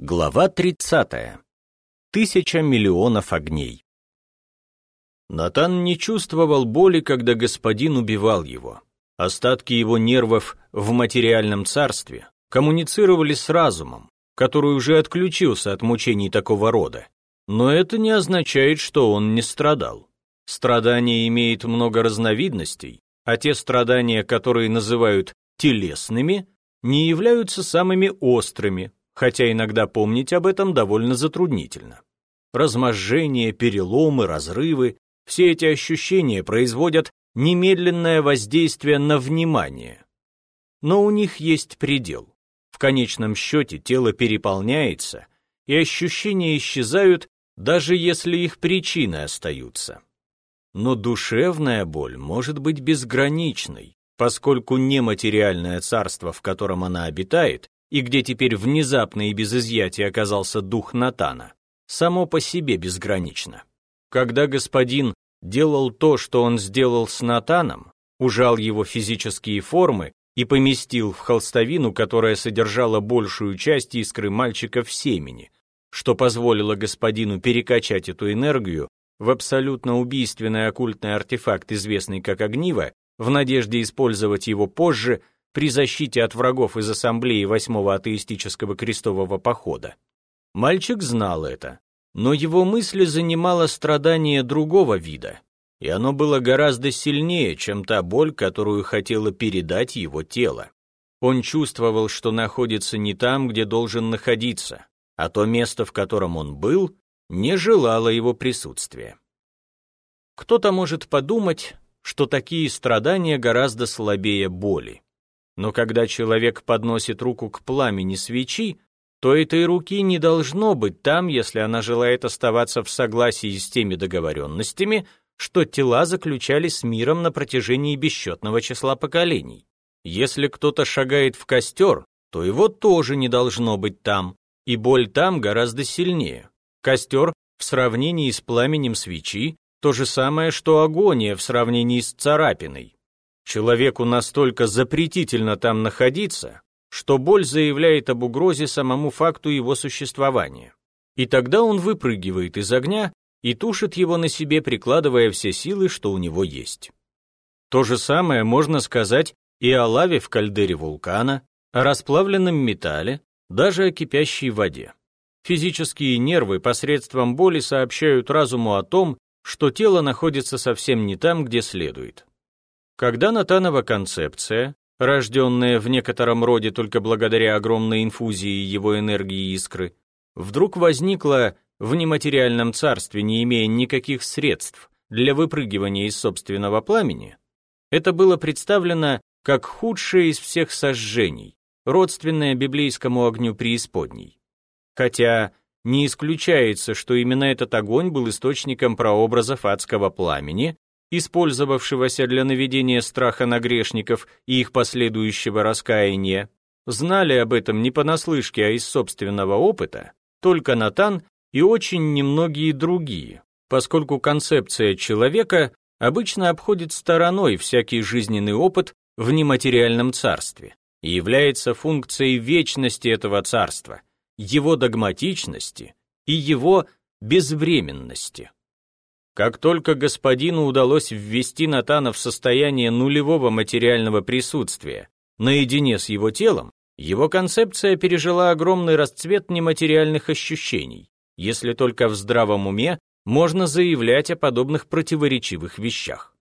Глава 30. 1000 миллионов огней. Натан не чувствовал боли, когда господин убивал его. Остатки его нервов в материальном царстве коммуницировали с разумом, который уже отключился от мучений такого рода. Но это не означает, что он не страдал. Страдание имеет много разновидностей, а те страдания, которые называют телесными, не являются самыми острыми, хотя иногда помнить об этом довольно затруднительно. Разможжение, переломы, разрывы – все эти ощущения производят немедленное воздействие на внимание. Но у них есть предел. В конечном счете тело переполняется, и ощущения исчезают, даже если их причины остаются. Но душевная боль может быть безграничной, поскольку нематериальное царство, в котором она обитает, и где теперь внезапно и без изъятия оказался дух Натана, само по себе безгранично. Когда господин делал то, что он сделал с Натаном, ужал его физические формы и поместил в холстовину, которая содержала большую часть искры мальчика в семени, что позволило господину перекачать эту энергию в абсолютно убийственный оккультный артефакт, известный как огниво, в надежде использовать его позже при защите от врагов из ассамблеи 8-го атеистического крестового похода. Мальчик знал это, но его мысли занимало страдание другого вида, и оно было гораздо сильнее, чем та боль, которую хотело передать его тело. Он чувствовал, что находится не там, где должен находиться, а то место, в котором он был, не желало его присутствия. Кто-то может подумать, что такие страдания гораздо слабее боли. Но когда человек подносит руку к пламени свечи, то этой руки не должно быть там, если она желает оставаться в согласии с теми договоренностями, что тела заключали с миром на протяжении бесчетного числа поколений. Если кто-то шагает в костер, то его тоже не должно быть там, и боль там гораздо сильнее. Костер в сравнении с пламенем свечи то же самое, что агония в сравнении с царапиной. Человеку настолько запретительно там находиться, что боль заявляет об угрозе самому факту его существования. И тогда он выпрыгивает из огня и тушит его на себе, прикладывая все силы, что у него есть. То же самое можно сказать и о лаве в кальдере вулкана, о расплавленном металле, даже о кипящей воде. Физические нервы посредством боли сообщают разуму о том, что тело находится совсем не там, где следует. Когда Натанова концепция, рожденная в некотором роде только благодаря огромной инфузии его энергии искры, вдруг возникла в нематериальном царстве, не имея никаких средств для выпрыгивания из собственного пламени, это было представлено как худшее из всех сожжений, родственное библейскому огню преисподней. Хотя не исключается, что именно этот огонь был источником прообразов адского пламени, использовавшегося для наведения страха на грешников и их последующего раскаяния. Знали об этом не понаслышке, а из собственного опыта только Натан и очень немногие другие, поскольку концепция человека обычно обходит стороной всякий жизненный опыт в нематериальном царстве и является функцией вечности этого царства, его догматичности и его безвременности. Как только господину удалось ввести Натана в состояние нулевого материального присутствия наедине с его телом, его концепция пережила огромный расцвет нематериальных ощущений, если только в здравом уме можно заявлять о подобных противоречивых вещах.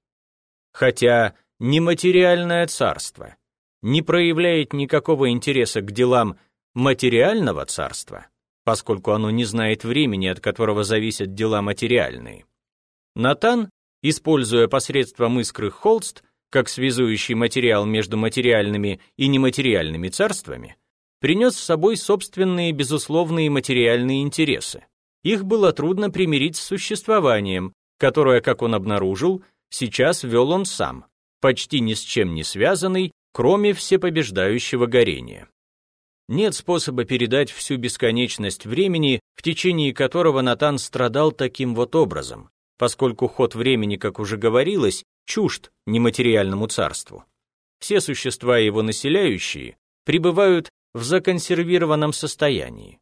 Хотя нематериальное царство не проявляет никакого интереса к делам материального царства, поскольку оно не знает времени, от которого зависят дела материальные, Натан, используя посредством искры холст, как связующий материал между материальными и нематериальными царствами, принес с собой собственные безусловные материальные интересы. Их было трудно примирить с существованием, которое, как он обнаружил, сейчас вел он сам, почти ни с чем не связанный, кроме всепобеждающего горения. Нет способа передать всю бесконечность времени, в течение которого Натан страдал таким вот образом, поскольку ход времени, как уже говорилось, чужд нематериальному царству. Все существа, его населяющие, пребывают в законсервированном состоянии.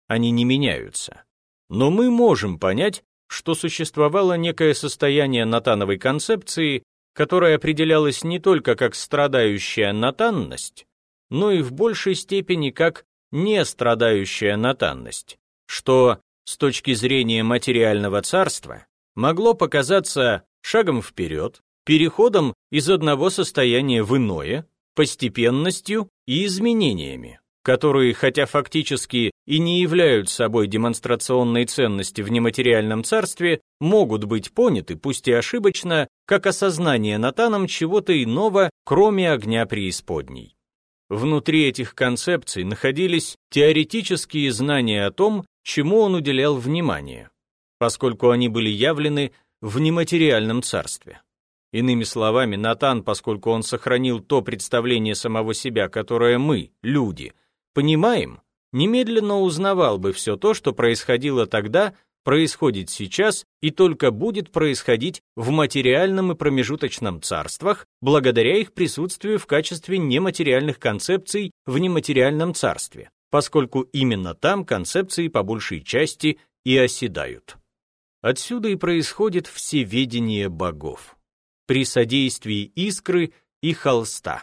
они не меняются. Но мы можем понять, что существовало некое состояние натановой концепции, которое определялось не только как страдающая натанность, но и в большей степени как нестрадающая натанность, что, с точки зрения материального царства, могло показаться шагом вперед, переходом из одного состояния в иное, постепенностью и изменениями, которые, хотя фактически и не являются собой демонстрационной ценности в нематериальном царстве, могут быть поняты, пусть и ошибочно, как осознание Натаном чего-то иного, кроме огня преисподней. Внутри этих концепций находились теоретические знания о том, чему он уделял внимание, поскольку они были явлены в нематериальном царстве. Иными словами, Натан, поскольку он сохранил то представление самого себя, которое мы, люди, понимаем, немедленно узнавал бы все то, что происходило тогда, происходит сейчас и только будет происходить в материальном и промежуточном царствах, благодаря их присутствию в качестве нематериальных концепций в нематериальном царстве, поскольку именно там концепции по большей части и оседают. Отсюда и происходит всеведение богов при содействии искры и холста.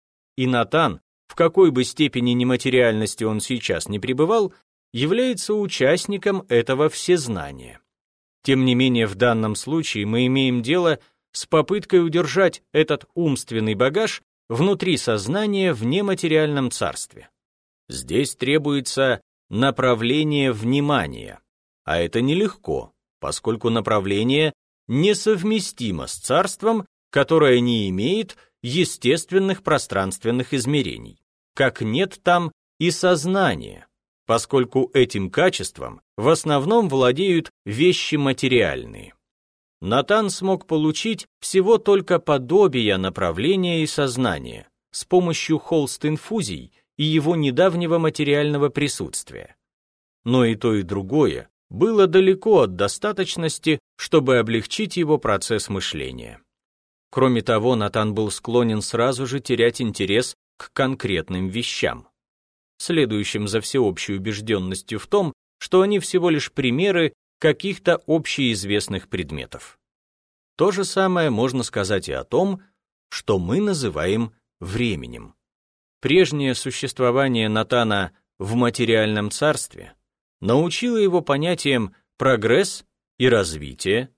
И Натан, в какой бы степени нематериальности он сейчас не пребывал, является участником этого всезнания. Тем не менее, в данном случае мы имеем дело с попыткой удержать этот умственный багаж внутри сознания в нематериальном царстве. Здесь требуется направление внимания, а это нелегко, поскольку направление несовместимо с царством, которое не имеет естественных пространственных измерений, как нет там и сознания, поскольку этим качеством в основном владеют вещи материальные. Натан смог получить всего только подобие направления и сознания с помощью холст-инфузий и его недавнего материального присутствия. Но и то, и другое было далеко от достаточности, чтобы облегчить его процесс мышления. Кроме того, Натан был склонен сразу же терять интерес к конкретным вещам, следующим за всеобщей убежденностью в том, что они всего лишь примеры каких-то общеизвестных предметов. То же самое можно сказать и о том, что мы называем временем. Прежнее существование Натана в материальном царстве научило его понятиям прогресс и развитие,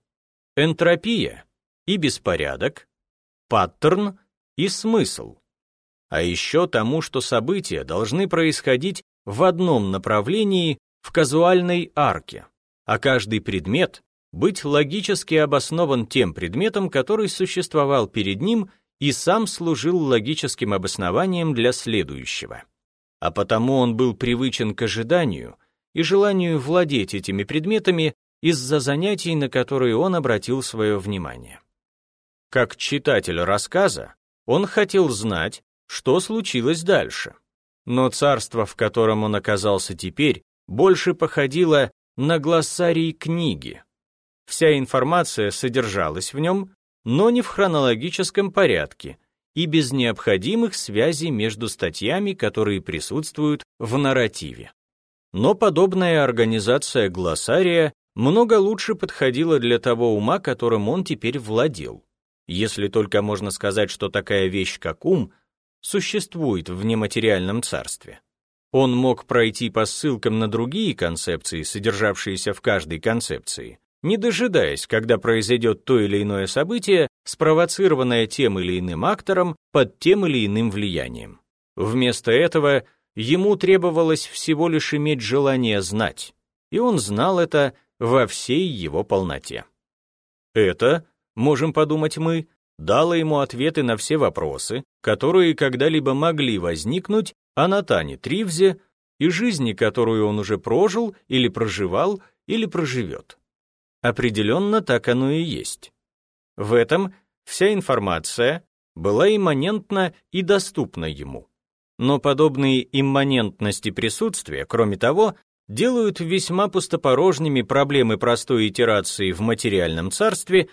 энтропия и беспорядок, паттерн и смысл, а еще тому, что события должны происходить в одном направлении в казуальной арке, а каждый предмет быть логически обоснован тем предметом, который существовал перед ним и сам служил логическим обоснованием для следующего. А потому он был привычен к ожиданию и желанию владеть этими предметами из-за занятий, на которые он обратил свое внимание. Как читатель рассказа, он хотел знать, что случилось дальше. Но царство, в котором он оказался теперь, больше походило на глоссарий книги. Вся информация содержалась в нем, но не в хронологическом порядке и без необходимых связей между статьями, которые присутствуют в нарративе. Но подобная организация глоссария много лучше подходила для того ума, которым он теперь владел, если только можно сказать, что такая вещь, как ум, существует в нематериальном царстве. Он мог пройти по ссылкам на другие концепции, содержавшиеся в каждой концепции, не дожидаясь, когда произойдет то или иное событие, спровоцированное тем или иным актором под тем или иным влиянием. Вместо этого ему требовалось всего лишь иметь желание знать, и он знал это во всей его полноте. Это, можем подумать мы, дало ему ответы на все вопросы, которые когда-либо могли возникнуть о Натане Тривзе и жизни, которую он уже прожил или проживал, или проживет. Определенно так оно и есть. В этом вся информация была имманентна и доступна ему. Но подобные имманентности присутствия, кроме того, делают весьма пустопорожними проблемы простой итерации в материальном царстве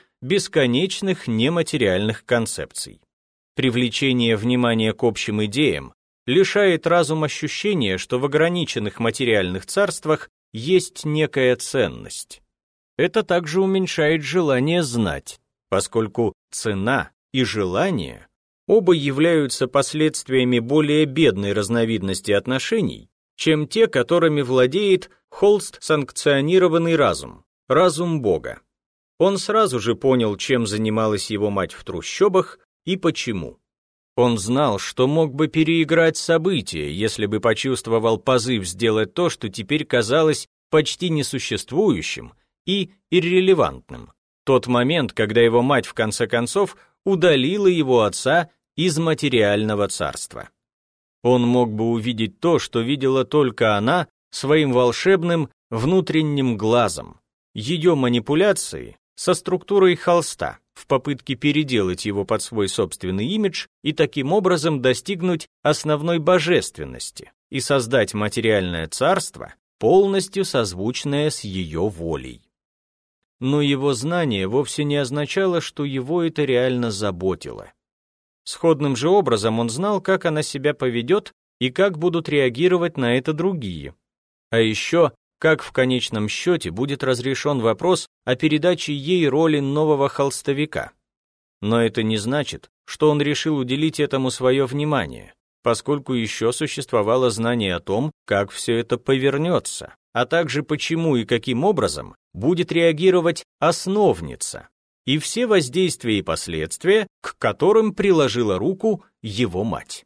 бесконечных нематериальных концепций. Привлечение внимания к общим идеям лишает разум ощущения, что в ограниченных материальных царствах есть некая ценность. Это также уменьшает желание знать, поскольку цена и желание оба являются последствиями более бедной разновидности отношений, чем те, которыми владеет холст-санкционированный разум, разум Бога. Он сразу же понял, чем занималась его мать в трущобах и почему. Он знал, что мог бы переиграть события, если бы почувствовал позыв сделать то, что теперь казалось почти несуществующим и иррелевантным. Тот момент, когда его мать в конце концов удалила его отца из материального царства. Он мог бы увидеть то, что видела только она своим волшебным внутренним глазом, ее манипуляции со структурой холста в попытке переделать его под свой собственный имидж и таким образом достигнуть основной божественности и создать материальное царство, полностью созвучное с ее волей. Но его знание вовсе не означало, что его это реально заботило. Сходным же образом он знал, как она себя поведет и как будут реагировать на это другие. А еще, как в конечном счете будет разрешен вопрос о передаче ей роли нового холстовика. Но это не значит, что он решил уделить этому свое внимание, поскольку еще существовало знание о том, как все это повернется, а также почему и каким образом будет реагировать основница, и все воздействия и последствия, к которым приложила руку его мать.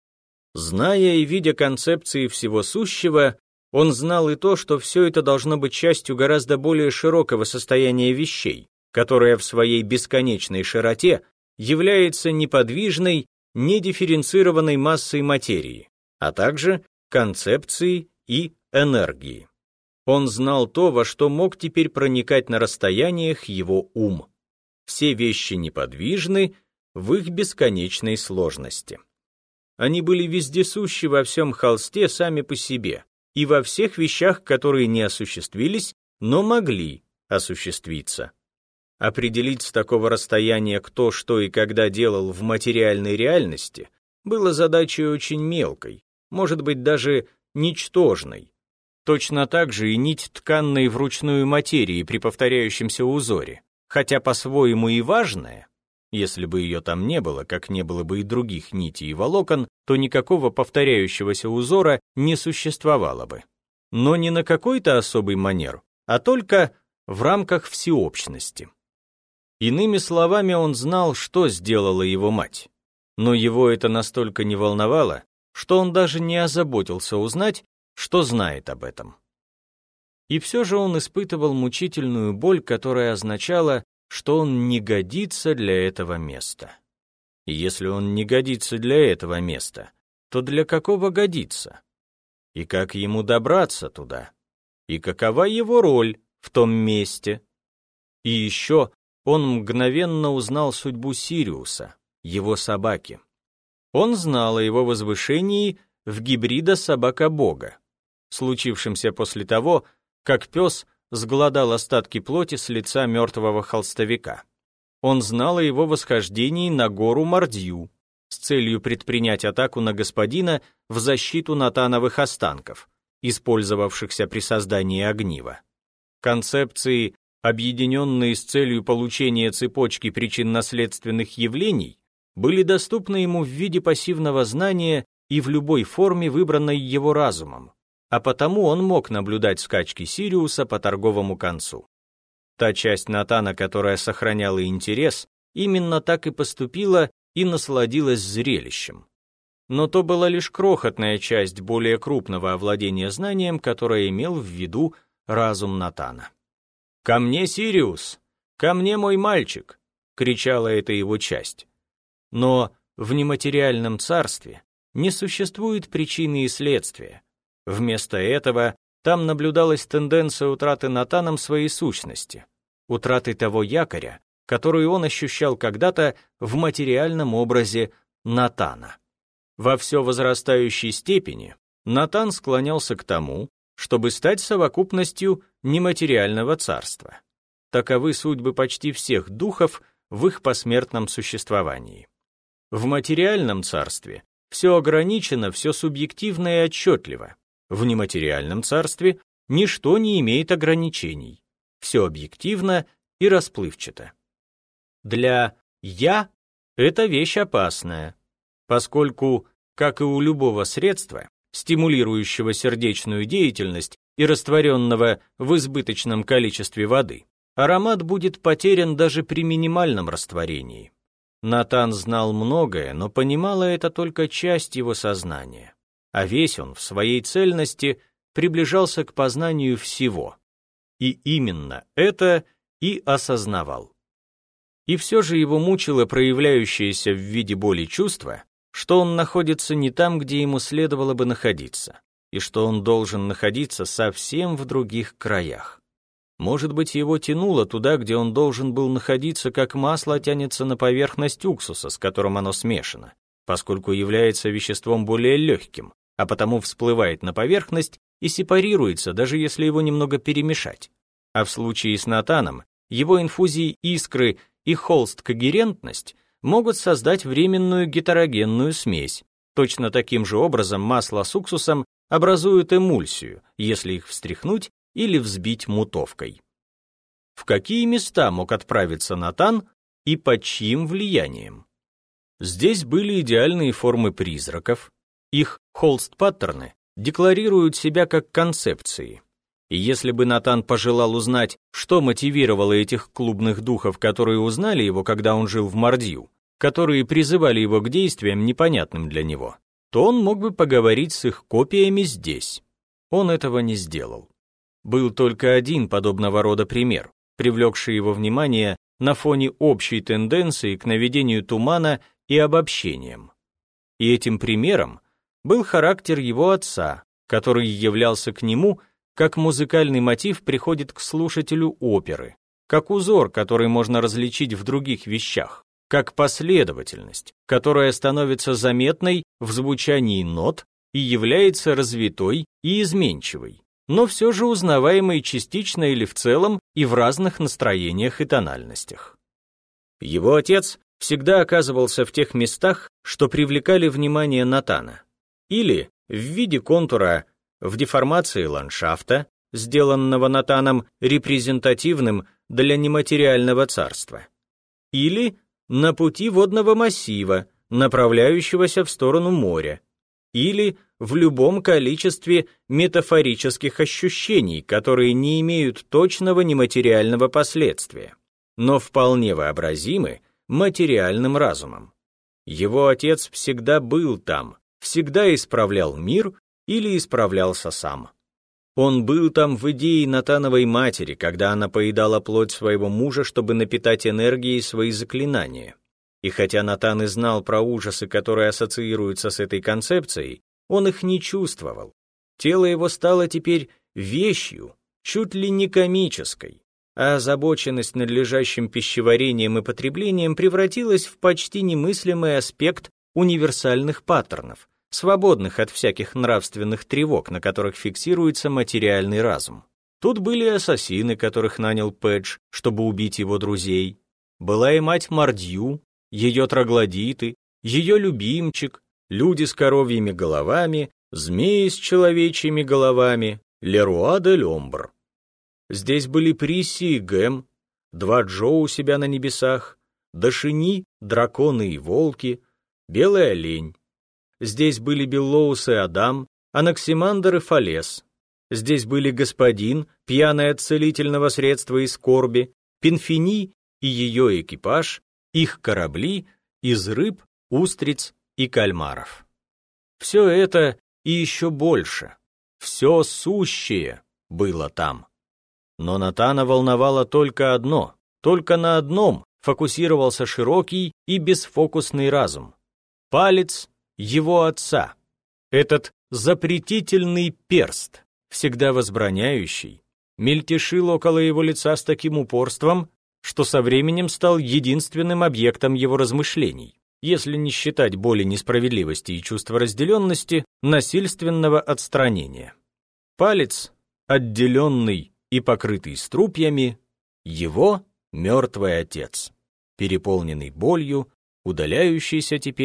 Зная и видя концепции всего сущего, он знал и то, что все это должно быть частью гораздо более широкого состояния вещей, которое в своей бесконечной широте является неподвижной, недифференцированной массой материи, а также концепции и энергии. Он знал то, во что мог теперь проникать на расстояниях его ум. Все вещи неподвижны в их бесконечной сложности. Они были вездесущи во всем холсте сами по себе, и во всех вещах, которые не осуществились, но могли осуществиться. Определить с такого расстояния, кто что и когда делал в материальной реальности, было задачей очень мелкой, может быть, даже ничтожной. Точно так же и нить тканной вручную материи при повторяющемся узоре, хотя по-своему и важная, если бы ее там не было, как не было бы и других нитей и волокон, то никакого повторяющегося узора не существовало бы. Но не на какой-то особый манер, а только в рамках всеобщности. Иными словами, он знал, что сделала его мать. Но его это настолько не волновало, что он даже не озаботился узнать, что знает об этом. И все же он испытывал мучительную боль, которая означала, что он не годится для этого места. И если он не годится для этого места, то для какого годится? И как ему добраться туда? И какова его роль в том месте? И еще он мгновенно узнал судьбу Сириуса, его собаки. Он знал о его возвышении в гибрида собака-бога, случившемся после того, как пес сгладал остатки плоти с лица мертвого холстовика. Он знал о его восхождении на гору Мордью с целью предпринять атаку на господина в защиту натановых останков, использовавшихся при создании огнива. Концепции, объединенные с целью получения цепочки причинно-следственных явлений, были доступны ему в виде пассивного знания и в любой форме, выбранной его разумом, а потому он мог наблюдать скачки Сириуса по торговому концу. Та часть Натана, которая сохраняла интерес, именно так и поступила и насладилась зрелищем. Но то была лишь крохотная часть более крупного овладения знанием, которое имел в виду разум Натана. «Ко мне, Сириус! Ко мне, мой мальчик!» — кричала эта его часть. Но в нематериальном царстве не существует причины и следствия. Вместо этого там наблюдалась тенденция утраты Натаном своей сущности, утраты того якоря, который он ощущал когда-то в материальном образе Натана. Во все возрастающей степени Натан склонялся к тому, чтобы стать совокупностью нематериального царства. Таковы судьбы почти всех духов в их посмертном существовании. В материальном царстве Все ограничено, все субъективно и отчетливо. В нематериальном царстве ничто не имеет ограничений. Все объективно и расплывчато. Для «я» это вещь опасная, поскольку, как и у любого средства, стимулирующего сердечную деятельность и растворенного в избыточном количестве воды, аромат будет потерян даже при минимальном растворении. Натан знал многое, но понимала это только часть его сознания, а весь он в своей цельности приближался к познанию всего. И именно это и осознавал. И все же его мучило проявляющееся в виде боли чувство, что он находится не там, где ему следовало бы находиться, и что он должен находиться совсем в других краях. Может быть, его тянуло туда, где он должен был находиться, как масло тянется на поверхность уксуса, с которым оно смешано, поскольку является веществом более легким, а потому всплывает на поверхность и сепарируется, даже если его немного перемешать. А в случае с Натаном, его инфузии искры и холст-когерентность могут создать временную гетерогенную смесь. Точно таким же образом масло с уксусом образуют эмульсию, если их встряхнуть или взбить мутовкой. В какие места мог отправиться Натан и под чьим влиянием? Здесь были идеальные формы призраков, их холст-паттерны декларируют себя как концепции. И если бы Натан пожелал узнать, что мотивировало этих клубных духов, которые узнали его, когда он жил в Мордью, которые призывали его к действиям, непонятным для него, то он мог бы поговорить с их копиями здесь. Он этого не сделал. Был только один подобного рода пример, привлекший его внимание на фоне общей тенденции к наведению тумана и обобщениям. И этим примером был характер его отца, который являлся к нему, как музыкальный мотив приходит к слушателю оперы, как узор, который можно различить в других вещах, как последовательность, которая становится заметной в звучании нот и является развитой и изменчивой, но все же узнаваемой частично или в целом и в разных настроениях и тональностях. Его отец всегда оказывался в тех местах, что привлекали внимание Натана, или в виде контура в деформации ландшафта, сделанного Натаном репрезентативным для нематериального царства, или на пути водного массива, направляющегося в сторону моря, или в любом количестве метафорических ощущений, которые не имеют точного нематериального последствия, но вполне вообразимы материальным разумом. Его отец всегда был там, всегда исправлял мир или исправлялся сам. Он был там в идее Натановой матери, когда она поедала плоть своего мужа, чтобы напитать энергией свои заклинания. И хотя Натан и знал про ужасы, которые ассоциируются с этой концепцией, он их не чувствовал. Тело его стало теперь вещью, чуть ли не комической, а озабоченность надлежащим пищеварением и потреблением превратилась в почти немыслимый аспект универсальных паттернов, свободных от всяких нравственных тревог, на которых фиксируется материальный разум. Тут были ассасины, которых нанял Пэдж, чтобы убить его друзей. Была и мать Мордью, ее троглодиты, ее любимчик, люди с коровьими головами, змеи с человечьими головами, Леруа де Ломбр. Здесь были Присси и Гэм, два Джо у себя на небесах, Дашини, драконы и волки, белый олень. Здесь были Беллоус и Адам, Анаксимандр и Фалес. Здесь были господин, пьяный от целительного средства и скорби, Пинфини и ее экипаж, их корабли из рыб, устриц и кальмаров. Все это и еще больше, все сущее было там. Но Натана волновало только одно, только на одном фокусировался широкий и бесфокусный разум. Палец его отца, этот запретительный перст, всегда возбраняющий, мельтешил около его лица с таким упорством, что со временем стал единственным объектом его размышлений, если не считать боли несправедливости и чувства разделенности, насильственного отстранения. Палец, отделенный и покрытый струпьями, его мертвый отец, переполненный болью, удаляющийся теперь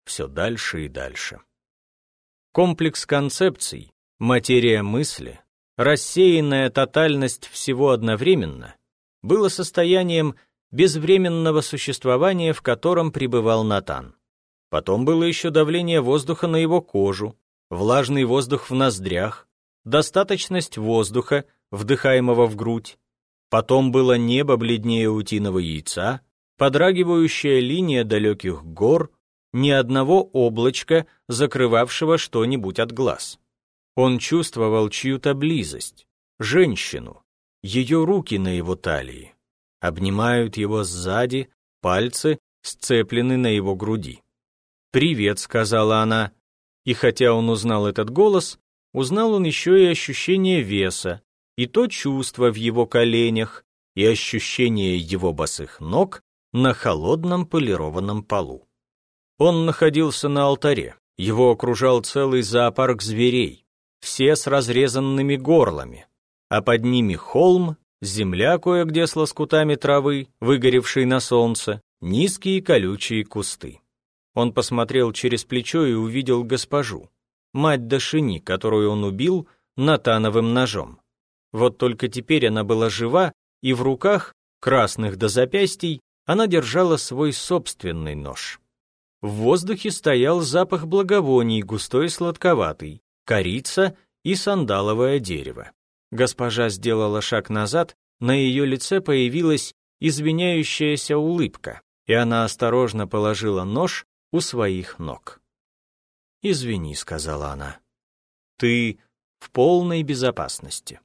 все дальше и дальше. Комплекс концепций, материя мысли, рассеянная тотальность всего одновременно было состоянием безвременного существования, в котором пребывал Натан. Потом было еще давление воздуха на его кожу, влажный воздух в ноздрях, достаточность воздуха, вдыхаемого в грудь. Потом было небо бледнее утиного яйца, подрагивающая линия далеких гор, ни одного облачка, закрывавшего что-нибудь от глаз. Он чувствовал чью-то близость, женщину, ее руки на его талии. Обнимают его сзади, пальцы сцеплены на его груди. «Привет», — сказала она, и хотя он узнал этот голос, узнал он еще и ощущение веса, и то чувство в его коленях, и ощущение его босых ног на холодном полированном полу. Он находился на алтаре, его окружал целый зоопарк зверей, все с разрезанными горлами, а под ними холм, земля кое-где с лоскутами травы, выгоревшей на солнце, низкие колючие кусты. Он посмотрел через плечо и увидел госпожу, мать Дашини, которую он убил натановым ножом. Вот только теперь она была жива, и в руках, красных до запястий, она держала свой собственный нож. В воздухе стоял запах благовоний, густой и сладковатый, корица и сандаловое дерево. Госпожа сделала шаг назад, на ее лице появилась извиняющаяся улыбка, и она осторожно положила нож у своих ног. «Извини», — сказала она, — «ты в полной безопасности».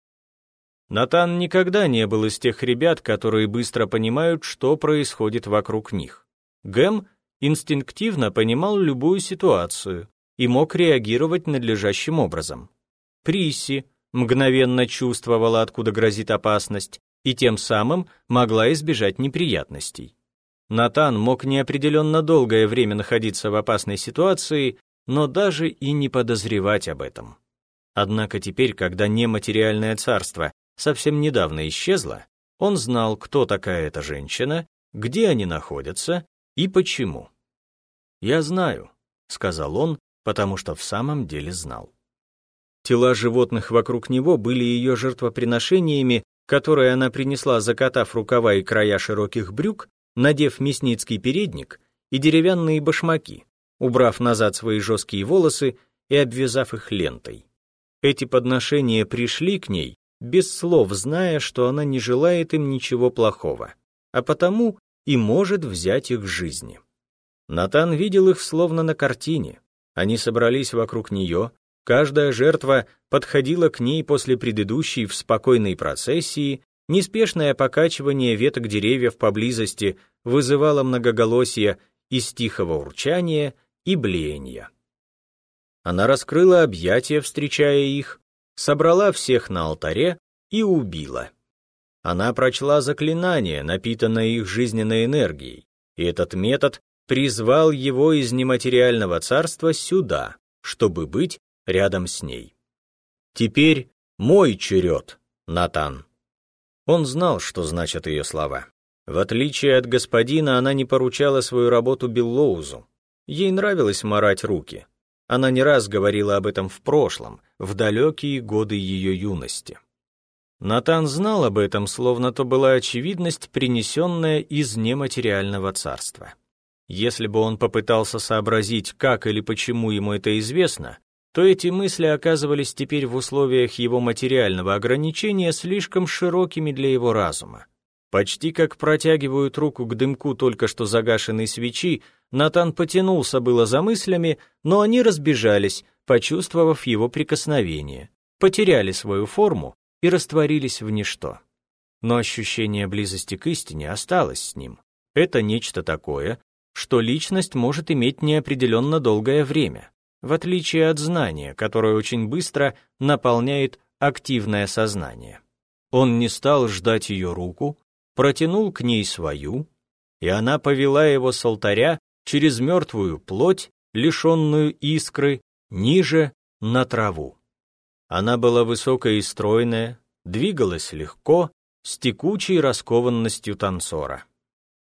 Натан никогда не был из тех ребят, которые быстро понимают, что происходит вокруг них. Гэм инстинктивно понимал любую ситуацию и мог реагировать надлежащим образом. Присси мгновенно чувствовала, откуда грозит опасность, и тем самым могла избежать неприятностей. Натан мог неопределенно долгое время находиться в опасной ситуации, но даже и не подозревать об этом. Однако теперь, когда нематериальное царство совсем недавно исчезло, он знал, кто такая эта женщина, где они находятся и почему. «Я знаю», — сказал он, потому что в самом деле знал. Тела животных вокруг него были ее жертвоприношениями, которые она принесла, закатав рукава и края широких брюк, надев мясницкий передник и деревянные башмаки, убрав назад свои жесткие волосы и обвязав их лентой. Эти подношения пришли к ней, без слов зная, что она не желает им ничего плохого, а потому и может взять их жизни. Натан видел их словно на картине. Они собрались вокруг нее, каждая жертва подходила к ней после предыдущей в спокойной процессии, неспешное покачивание веток деревьев поблизости вызывало многоголосие из тихого урчания и блеяния. Она раскрыла объятия, встречая их, собрала всех на алтаре и убила. Она прочла заклинание, напитанное их жизненной энергией, и этот метод призвал его из нематериального царства сюда, чтобы быть рядом с ней. «Теперь мой черед, Натан». Он знал, что значат ее слова. В отличие от господина, она не поручала свою работу Биллоузу. Ей нравилось марать руки. Она не раз говорила об этом в прошлом, в далекие годы ее юности. Натан знал об этом, словно то была очевидность, принесенная из нематериального царства. Если бы он попытался сообразить, как или почему ему это известно, то эти мысли оказывались теперь в условиях его материального ограничения слишком широкими для его разума. Почти как протягивают руку к дымку только что загашенной свечи, Натан потянулся было за мыслями, но они разбежались, почувствовав его прикосновение, потеряли свою форму и растворились в ничто. Но ощущение близости к истине осталось с ним. Это нечто такое, что личность может иметь неопределенно долгое время, в отличие от знания, которое очень быстро наполняет активное сознание. Он не стал ждать ее руку, протянул к ней свою, и она повела его с алтаря через мертвую плоть, лишенную искры, ниже, на траву. Она была высокая и стройная, двигалась легко, с текучей раскованностью танцора.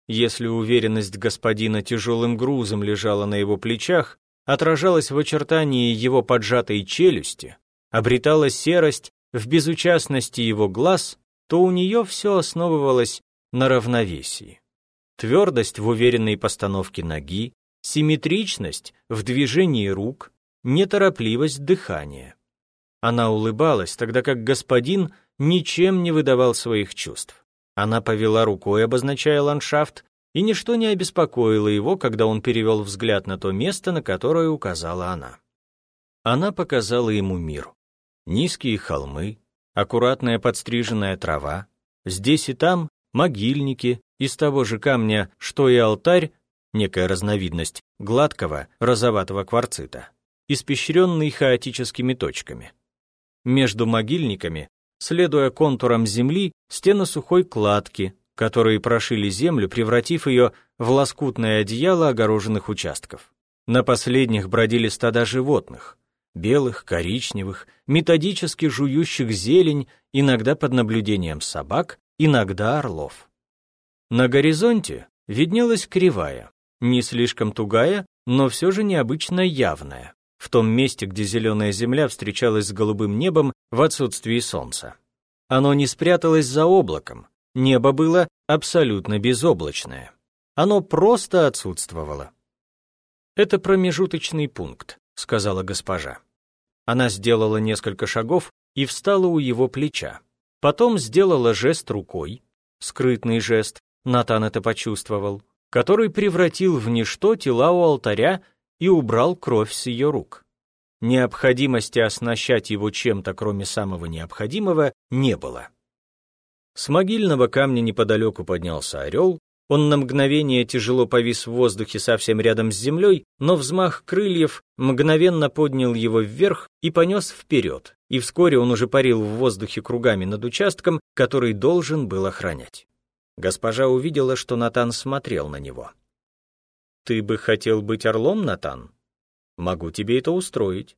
Если уверенность господина тяжелым грузом лежала на его плечах, отражалась в очертании его поджатой челюсти, обретала серость в безучастности его глаз, то у нее все основывалось на равновесии. Твердость в уверенной постановке ноги, симметричность в движении рук, неторопливость дыхания. Она улыбалась, тогда как господин ничем не выдавал своих чувств. Она повела рукой, обозначая ландшафт, и ничто не обеспокоило его, когда он перевел взгляд на то место, на которое указала она. Она показала ему мир. Низкие холмы, аккуратная подстриженная трава, здесь и там могильники из того же камня, что и алтарь, некая разновидность гладкого розоватого кварцита, испещренный хаотическими точками. Между могильниками, следуя контурам земли, стены сухой кладки, которые прошили землю, превратив ее в лоскутное одеяло огороженных участков. На последних бродили стада животных, белых, коричневых, методически жующих зелень, иногда под наблюдением собак, иногда орлов. На горизонте виднелась кривая, не слишком тугая, но все же необычно явная, в том месте, где зеленая земля встречалась с голубым небом в отсутствии солнца. Оно не спряталось за облаком, небо было абсолютно безоблачное. Оно просто отсутствовало. «Это промежуточный пункт», — сказала госпожа. Она сделала несколько шагов и встала у его плеча. Потом сделала жест рукой, скрытный жест, Натан это почувствовал, который превратил в ничто тела у алтаря и убрал кровь с ее рук. Необходимости оснащать его чем-то, кроме самого необходимого, не было. С могильного камня неподалеку поднялся орел, он на мгновение тяжело повис в воздухе совсем рядом с землей, но взмах крыльев мгновенно поднял его вверх и понес вперед, и вскоре он уже парил в воздухе кругами над участком, который должен был охранять. Госпожа увидела, что Натан смотрел на него. «Ты бы хотел быть орлом, Натан? Могу тебе это устроить».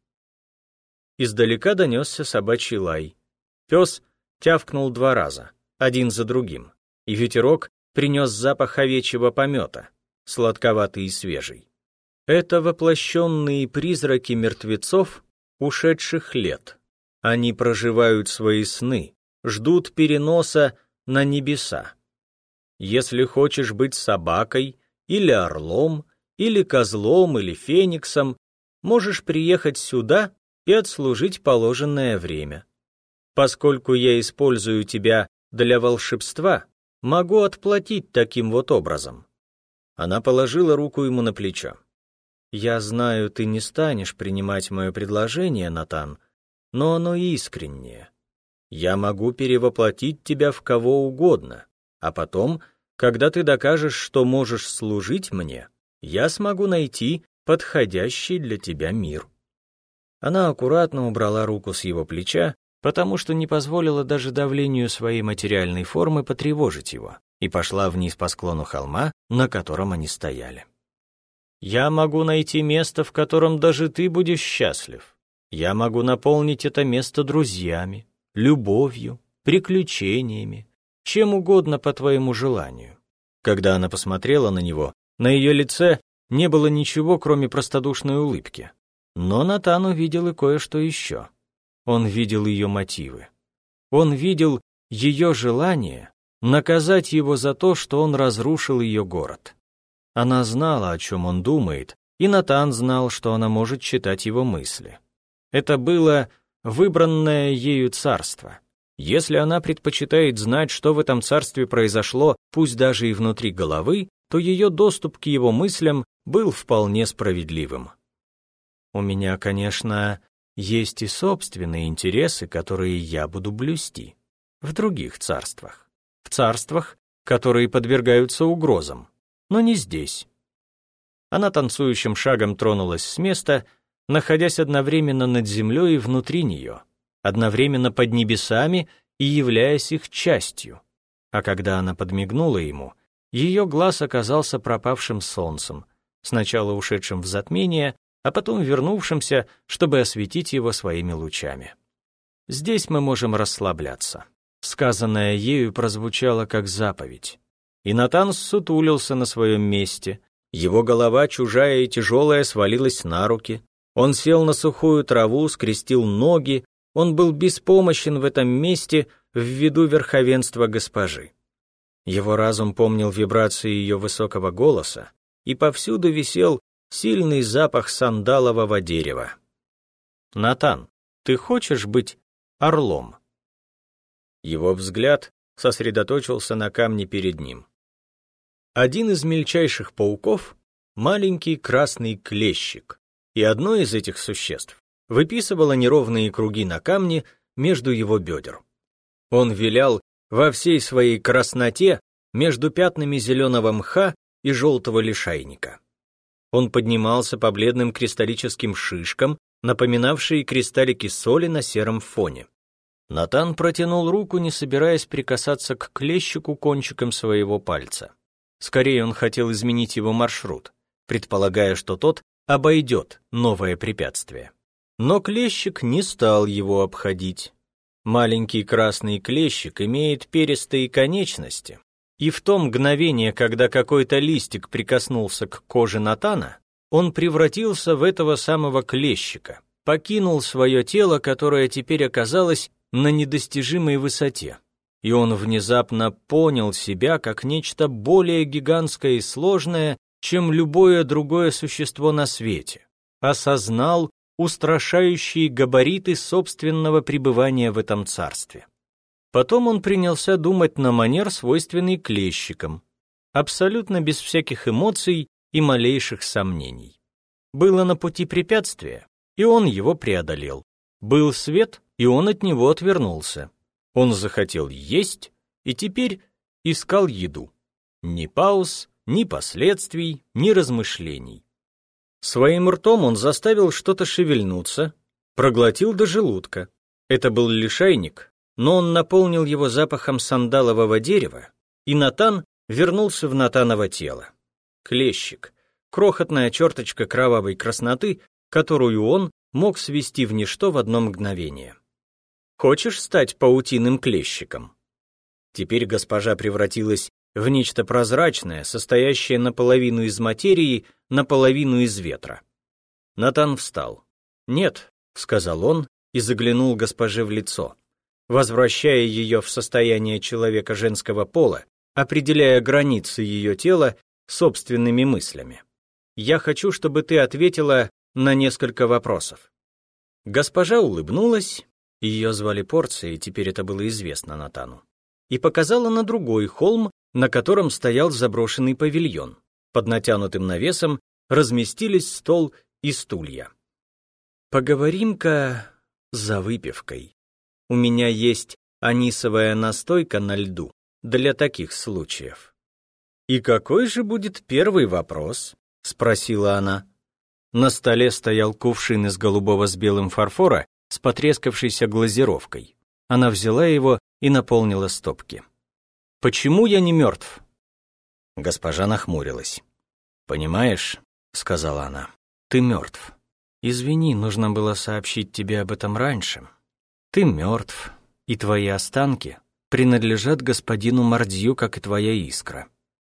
Издалека донесся собачий лай. Пес тявкнул 2 раза, один за другим, и ветерок принес запах овечьего помета, сладковатый и свежий. Это воплощенные призраки мертвецов ушедших лет. Они проживают свои сны, ждут переноса на небеса. Если хочешь быть собакой, или орлом, или козлом, или фениксом, можешь приехать сюда и отслужить положенное время. Поскольку я использую тебя для волшебства, могу отплатить таким вот образом». Она положила руку ему на плечо. «Я знаю, ты не станешь принимать мое предложение, Натан, но оно искреннее. Я могу перевоплотить тебя в кого угодно, а потом, когда ты докажешь, что можешь служить мне, я смогу найти подходящий для тебя мир». Она аккуратно убрала руку с его плеча, потому что не позволила даже давлению своей материальной формы потревожить его, и пошла вниз по склону холма, на котором они стояли. «Я могу найти место, в котором даже ты будешь счастлив. Я могу наполнить это место друзьями, любовью, приключениями, чем угодно по твоему желанию». Когда она посмотрела на него, на ее лице не было ничего, кроме простодушной улыбки. Но Натан увидел и кое-что еще. Он видел ее мотивы. Он видел ее желание наказать его за то, что он разрушил ее город. Она знала, о чем он думает, и Натан знал, что она может читать его мысли. Это было выбранное ею царство. Если она предпочитает знать, что в этом царстве произошло, пусть даже и внутри головы, то ее доступ к его мыслям был вполне справедливым. «У меня, конечно, есть и собственные интересы, которые я буду блюсти в других царствах, в царствах, которые подвергаются угрозам, но не здесь». Она танцующим шагом тронулась с места, находясь одновременно над землей и внутри нее, одновременно под небесами и являясь их частью. А когда она подмигнула ему, ее глаз оказался пропавшим солнцем, сначала ушедшим в затмение, а потом вернувшимся, чтобы осветить его своими лучами. «Здесь мы можем расслабляться». Сказанное ею прозвучало как заповедь. и Натан ссутулился на своем месте. Его голова, чужая и тяжелая, свалилась на руки. Он сел на сухую траву, скрестил ноги. Он был беспомощен в этом месте ввиду верховенства госпожи. Его разум помнил вибрации ее высокого голоса, и повсюду висел сильный запах сандалового дерева. «Натан, ты хочешь быть орлом?» Его взгляд сосредоточился на камне перед ним. Один из мельчайших пауков — маленький красный клещик, и одно из этих существ выписывало неровные круги на камне между его бедер. Он вилял во всей своей красноте между пятнами зеленого мха и желтого лишайника. Он поднимался по бледным кристаллическим шишкам, напоминавшие кристаллики соли на сером фоне. Натан протянул руку, не собираясь прикасаться к клещику кончиком своего пальца. Скорее, он хотел изменить его маршрут, предполагая, что тот обойдет новое препятствие. Но клещик не стал его обходить. Маленький красный клещик имеет перистые конечности, и в то мгновение, когда какой-то листик прикоснулся к коже Натана, он превратился в этого самого клещика, покинул свое тело, которое теперь оказалось на недостижимой высоте, и он внезапно понял себя как нечто более гигантское и сложное, чем любое другое существо на свете, осознал устрашающие габариты собственного пребывания в этом царстве. Потом он принялся думать на манер, свойственный клещикам, абсолютно без всяких эмоций и малейших сомнений. Было на пути препятствие, и он его преодолел. Был свет, и он от него отвернулся. Он захотел есть, и теперь искал еду. Ни пауз, ни последствий, ни размышлений. Своим ртом он заставил что-то шевельнуться, проглотил до желудка. Это был лишайник, но он наполнил его запахом сандалового дерева, и Натан вернулся в Натаново тело. Клещик, крохотная черточка кровавой красноты, которую он мог свести в ничто в одно мгновение. «Хочешь стать паутиным клещиком?» Теперь госпожа превратилась в нечто прозрачное, состоящее наполовину из материи, наполовину из ветра. Натан встал. «Нет», — сказал он и заглянул госпоже в лицо, возвращая ее в состояние человека женского пола, определяя границы ее тела собственными мыслями. «Я хочу, чтобы ты ответила на несколько вопросов». Госпожа улыбнулась, ее звали Порцией, теперь это было известно Натану, и показала на другой холм, на котором стоял заброшенный павильон. Под натянутым навесом разместились стол и стулья. «Поговорим-ка за выпивкой. У меня есть анисовая настойка на льду для таких случаев». «И какой же будет первый вопрос?» — спросила она. На столе стоял кувшин из голубого с белым фарфора с потрескавшейся глазировкой. Она взяла его и наполнила стопки. «Почему я не мертв?» Госпожа нахмурилась. «Понимаешь», — сказала она, — «ты мертв. Извини, нужно было сообщить тебе об этом раньше. Ты мертв, и твои останки принадлежат господину Мордью, как и твоя искра.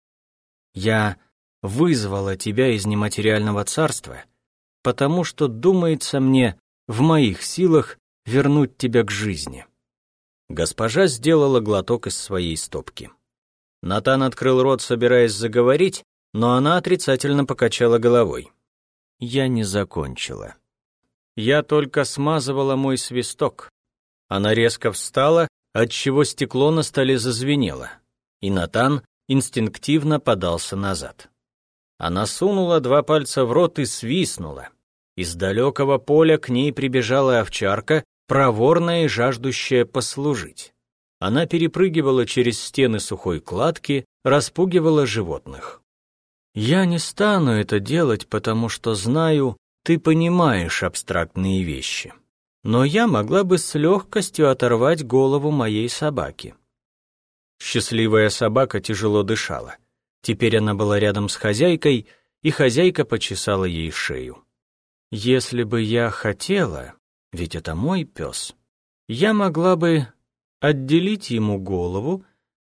Я вызвала тебя из нематериального царства, потому что, думается мне, в моих силах вернуть тебя к жизни». Госпожа сделала глоток из своей стопки. Натан открыл рот, собираясь заговорить, но она отрицательно покачала головой. «Я не закончила. Я только смазывала мой свисток». Она резко встала, отчего стекло на столе зазвенело, и Натан инстинктивно подался назад. Она сунула 2 пальца в рот и свистнула. Из далекого поля к ней прибежала овчарка, проворная и жаждущая послужить. Она перепрыгивала через стены сухой кладки, распугивала животных. «Я не стану это делать, потому что знаю, ты понимаешь абстрактные вещи. Но я могла бы с легкостью оторвать голову моей собаки». Счастливая собака тяжело дышала. Теперь она была рядом с хозяйкой, и хозяйка почесала ей шею. «Если бы я хотела, ведь это мой пес, я могла бы отделить ему голову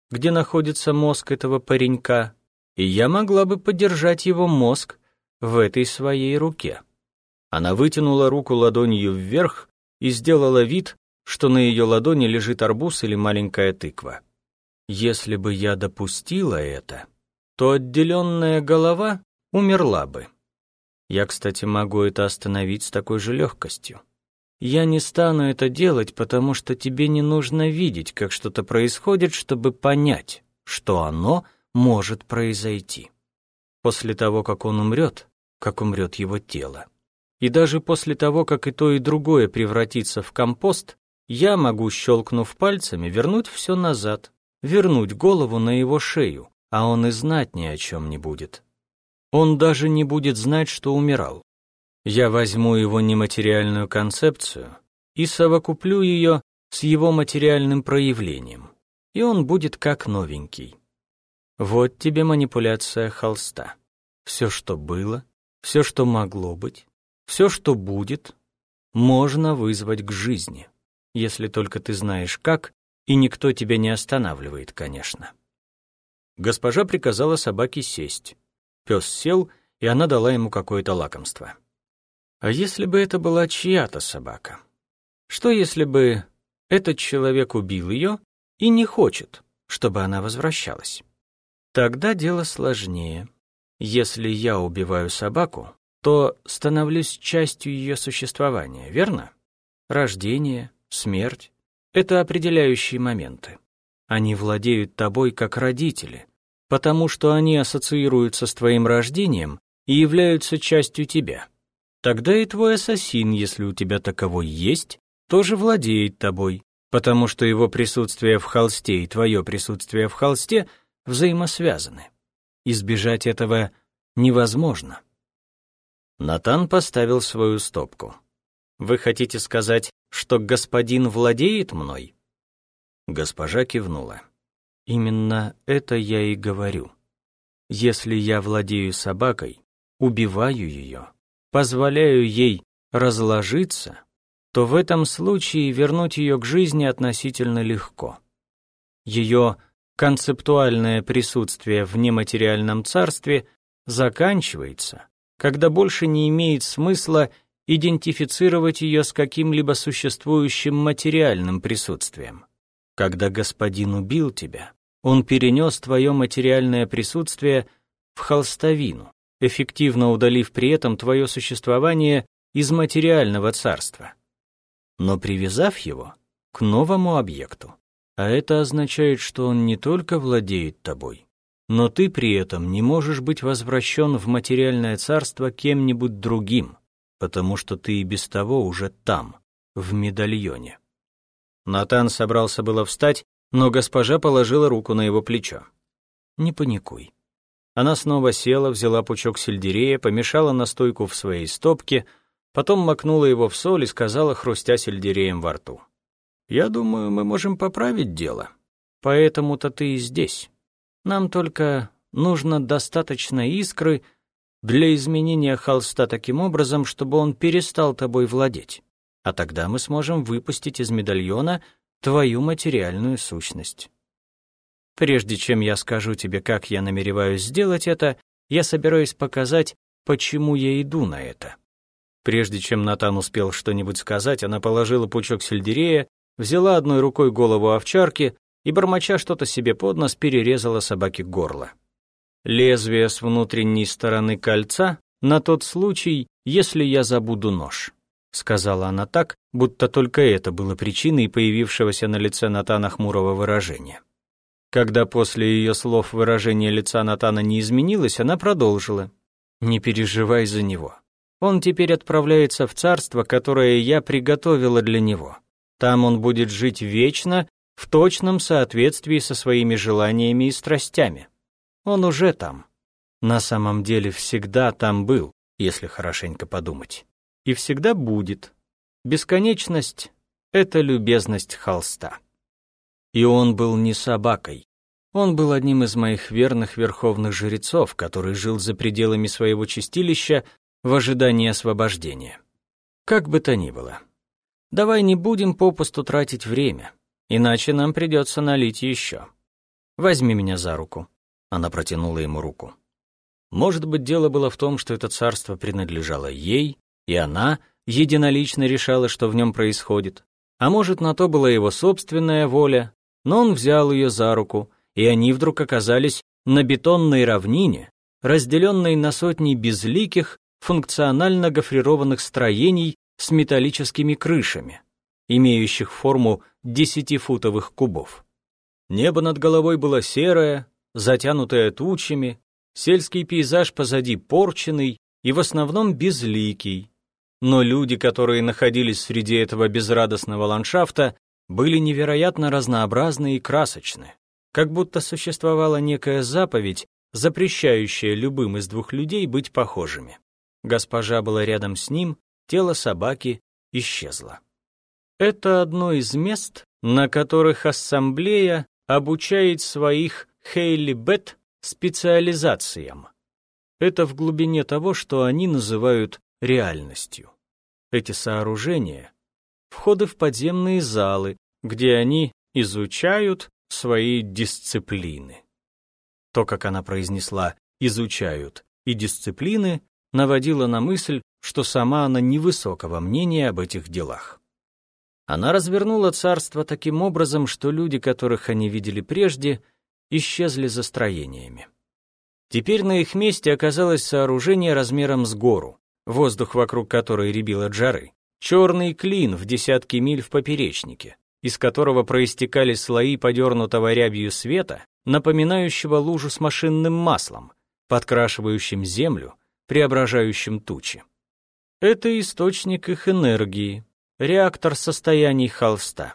где находится мозг этого паренька, и я могла бы подержать его мозг в этой своей руке. Она вытянула руку ладонью вверх и сделала вид, что на ее ладони лежит арбуз или маленькая тыква. Если бы я допустила это, то отделенная голова умерла бы. Я, кстати, могу это остановить с такой же легкостью. Я не стану это делать, потому что тебе не нужно видеть, как что-то происходит, чтобы понять, что оно может произойти. После того, как он умрет, как умрет его тело, и даже после того, как и то, и другое превратится в компост, я могу, щелкнув пальцами, вернуть все назад, вернуть голову на его шею, а он и знать ни о чем не будет. Он даже не будет знать, что умирал. Я возьму его нематериальную концепцию и совокуплю ее с его материальным проявлением, и он будет как новенький. Вот тебе манипуляция холста. Все, что было, все, что могло быть, все, что будет, можно вызвать к жизни, если только ты знаешь как, и никто тебя не останавливает, конечно. Госпожа приказала собаке сесть. Пес сел, и она дала ему какое-то лакомство. А если бы это была чья-то собака? Что если бы этот человек убил ее и не хочет, чтобы она возвращалась? Тогда дело сложнее. Если я убиваю собаку, то становлюсь частью ее существования, верно? Рождение, смерть — это определяющие моменты. Они владеют тобой как родители, потому что они ассоциируются с твоим рождением и являются частью тебя. Тогда и твой ассасин, если у тебя таковой есть, тоже владеет тобой, потому что его присутствие в холсте и твое присутствие в холсте взаимосвязаны. Избежать этого невозможно. Натан поставил свою стопку. «Вы хотите сказать, что господин владеет мной?» Госпожа кивнула. «Именно это я и говорю. Если я владею собакой, убиваю ее, позволяю ей разложиться, то в этом случае вернуть ее к жизни относительно легко. Ее концептуальное присутствие в нематериальном царстве заканчивается, когда больше не имеет смысла идентифицировать ее с каким-либо существующим материальным присутствием. Когда господин убил тебя, он перенес твое материальное присутствие в холстовину, эффективно удалив при этом твое существование из материального царства, но привязав его к новому объекту. А это означает, что он не только владеет тобой, но ты при этом не можешь быть возвращен в материальное царство кем-нибудь другим, потому что ты и без того уже там, в медальоне». Натан собрался было встать, но госпожа положила руку на его плечо. «Не паникуй». Она снова села, взяла пучок сельдерея, помешала настойку в своей стопке, потом макнула его в соль и сказала, хрустя сельдереем во рту: «Я думаю, мы можем поправить дело. Поэтому-то ты и здесь. Нам только нужно достаточно искры для изменения холста таким образом, чтобы он перестал тобой владеть. А тогда мы сможем выпустить из медальона твою материальную сущность. Прежде чем я скажу тебе, как я намереваюсь сделать это, я собираюсь показать, почему я иду на это». Прежде чем Натан успел что-нибудь сказать, она положила пучок сельдерея, взяла одной рукой голову овчарки и, бормоча что-то себе под нос, перерезала собаке горло. «Лезвие с внутренней стороны кольца на тот случай, если я забуду нож», сказала она так, будто только это было причиной появившегося на лице Натана хмурого выражения. Когда после ее слов выражение лица Натана не изменилось, она продолжила: «Не переживай за него. Он теперь отправляется в царство, которое я приготовила для него. Там он будет жить вечно, в точном соответствии со своими желаниями и страстями. Он уже там. На самом деле всегда там был, если хорошенько подумать. И всегда будет. Бесконечность — это любезность холста». И он был не собакой. Он был одним из моих верных верховных жрецов, который жил за пределами своего чистилища в ожидании освобождения. Как бы то ни было, давай не будем попусту тратить время, иначе нам придется налить еще. Возьми меня за руку». Она протянула ему руку. Может быть, дело было в том, что это царство принадлежало ей, и она единолично решала, что в нем происходит. А может, на то была его собственная воля, но он взял ее за руку, и они вдруг оказались на бетонной равнине, разделенной на сотни безликих, функционально гофрированных строений с металлическими крышами, имеющих форму 10-футовых кубов. Небо над головой было серое, затянутое тучами, сельский пейзаж позади порченный и в основном безликий. Но люди, которые находились среди этого безрадостного ландшафта, были невероятно разнообразны и красочны, как будто существовала некая заповедь, запрещающая любым из двух людей быть похожими. Госпожа была рядом с ним, тело собаки исчезло. Это одно из мест, на которых ассамблея обучает своих хейли-бет специализациям. Это в глубине того, что они называют реальностью. Эти сооружения — входы в подземные залы, где они изучают свои дисциплины. То, как она произнесла «изучают» и «дисциплины», наводило на мысль, что сама она невысокого мнения об этих делах. Она развернула царство таким образом, что люди, которых они видели прежде, исчезли за строениями. Теперь на их месте оказалось сооружение размером с гору, воздух вокруг которой рябил от жары, черный клин в десятки миль в поперечнике, из которого проистекали слои подернутого рябью света, напоминающего лужу с машинным маслом, подкрашивающим землю, преображающим тучи. Это источник их энергии, реактор состояний холста.